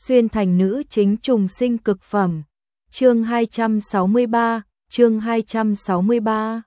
xuyên thành nữ chính trùng sinh cực phẩm. Chương 263, chương 263.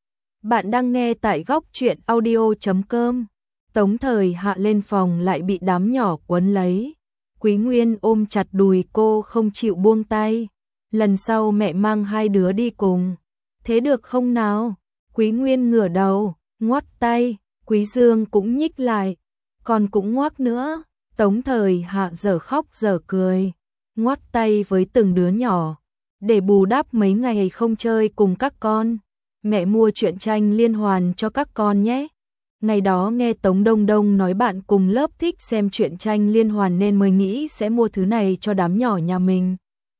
Bạn đang nghe tại góc truyện audio.com. Tống Thời Hạ lên phòng lại bị đám nhỏ quấn lấy. Quý Nguyên ôm chặt đùi cô không chịu buông tay. Lần sau mẹ mang hai đứa đi cùng. Thế được không nào? Quý Nguyên ngửa đầu, ngoắt tay. Quý Dương cũng nhích lại. Còn cũng ngoắc nữa. Tống Thời Hạ dở khóc dở cười. Ngoắt tay với từng đứa nhỏ. Để bù đắp mấy ngày không chơi cùng các con. Mẹ mua truyện tranh liên hoàn cho các con nhé. Ngày đó nghe Tống Đông Đông nói bạn cùng lớp thích xem truyện tranh liên hoàn nên mới nghĩ sẽ mua thứ này cho đám nhỏ nhà mình.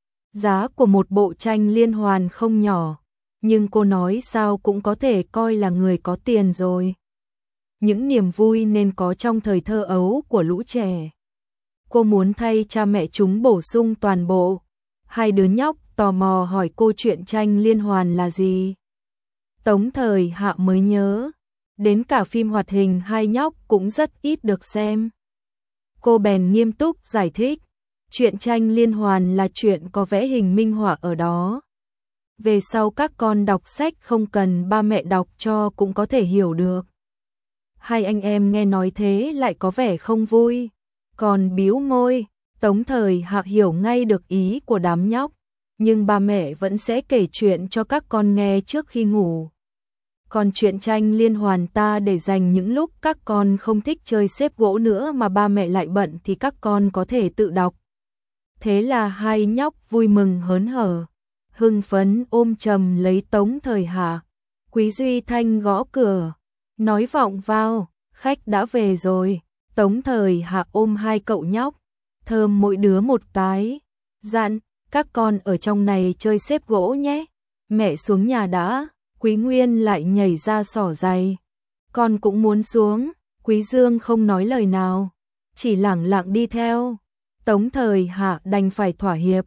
Giá của một bộ tranh liên hoàn không nhỏ, nhưng cô nói sao cũng có thể coi là người có tiền rồi. Những niềm vui nên có trong thời thơ ấu của lũ trẻ. Cô muốn thay cha mẹ chúng bổ sung toàn bộ. Hai đứa nhóc tò mò hỏi cô truyện tranh liên hoàn là gì. Tống Thời Hạ mới nhớ, đến cả phim hoạt hình hai nhóc cũng rất ít được xem. Cô bèn nghiêm túc giải thích, truyện tranh liên hoàn là chuyện có vẽ hình minh họa ở đó. Về sau các con đọc sách không cần ba mẹ đọc cho cũng có thể hiểu được. Hai anh em nghe nói thế lại có vẻ không vui, còn bĩu môi. Tống Thời Hạ hiểu ngay được ý của đám nhóc, nhưng ba mẹ vẫn sẽ kể chuyện cho các con nghe trước khi ngủ. Còn truyện tranh liên hoàn ta để dành những lúc các con không thích chơi xếp gỗ nữa mà ba mẹ lại bận thì các con có thể tự đọc. Thế là hai nhóc vui mừng hớn hở, hưng phấn ôm chầm lấy Tống Thời Hạ. Quý Duy Thanh gõ cửa, nói vọng vào, khách đã về rồi. Tống Thời Hạ ôm hai cậu nhóc, thơm mỗi đứa một cái, dặn, các con ở trong này chơi xếp gỗ nhé, mẹ xuống nhà đã. Quý Nguyên lại nhảy ra xỏ giày, con cũng muốn xuống. Quý Dương không nói lời nào, chỉ lẳng lặng đi theo. Tống Thời Hạ đành phải thỏa hiệp,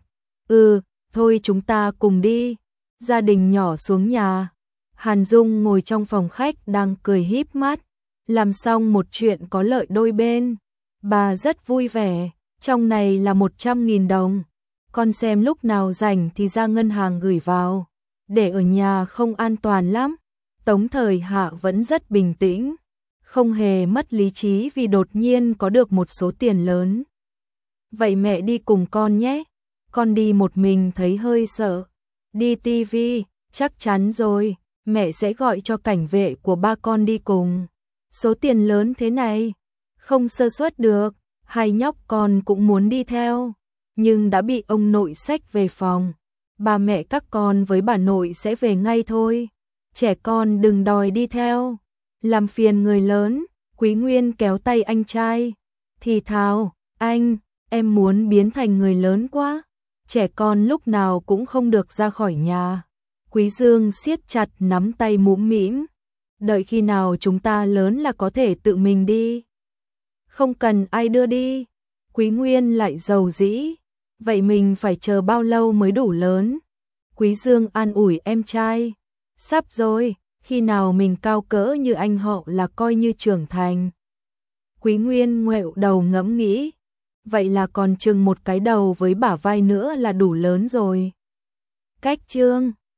thôi chúng ta cùng đi. Gia đình nhỏ xuống nhà, Hàn Dung ngồi trong phòng khách đang cười híp mắt, làm xong một chuyện có lợi đôi bên. Bà rất vui vẻ, trong này là 100.000 đồng, con xem lúc nào rảnh thì ra ngân hàng gửi vào, để ở nhà không an toàn lắm. Tống Thời Hạ vẫn rất bình tĩnh, không hề mất lý trí vì đột nhiên có được một số tiền lớn. Vậy mẹ đi cùng con nhé, con đi một mình thấy hơi sợ. Đi tivi, chắc chắn rồi, mẹ sẽ gọi cho cảnh vệ của ba con đi cùng. Số tiền lớn thế này, không sơ suất được. Hai nhóc con cũng muốn đi theo, nhưng đã bị ông nội xách về phòng. Ba mẹ các con với bà nội sẽ về ngay thôi, trẻ con đừng đòi đi theo, làm phiền người lớn. Quý Nguyên kéo tay anh trai, thì thào, anh, em muốn biến thành người lớn quá, trẻ con lúc nào cũng không được ra khỏi nhà. Quý Dương siết chặt nắm tay mũm mĩm, đợi khi nào chúng ta lớn là có thể tự mình đi, không cần ai đưa đi. Quý Nguyên lại dầu dĩ, vậy mình phải chờ bao lâu mới đủ lớn? Quý Dương an ủi em trai, sắp rồi, khi nào mình cao cỡ như anh họ là coi như trưởng thành. Quý Nguyên ngoẹo đầu ngẫm nghĩ, vậy là còn chừng một cái đầu với bả vai nữa là đủ lớn rồi. Cách chương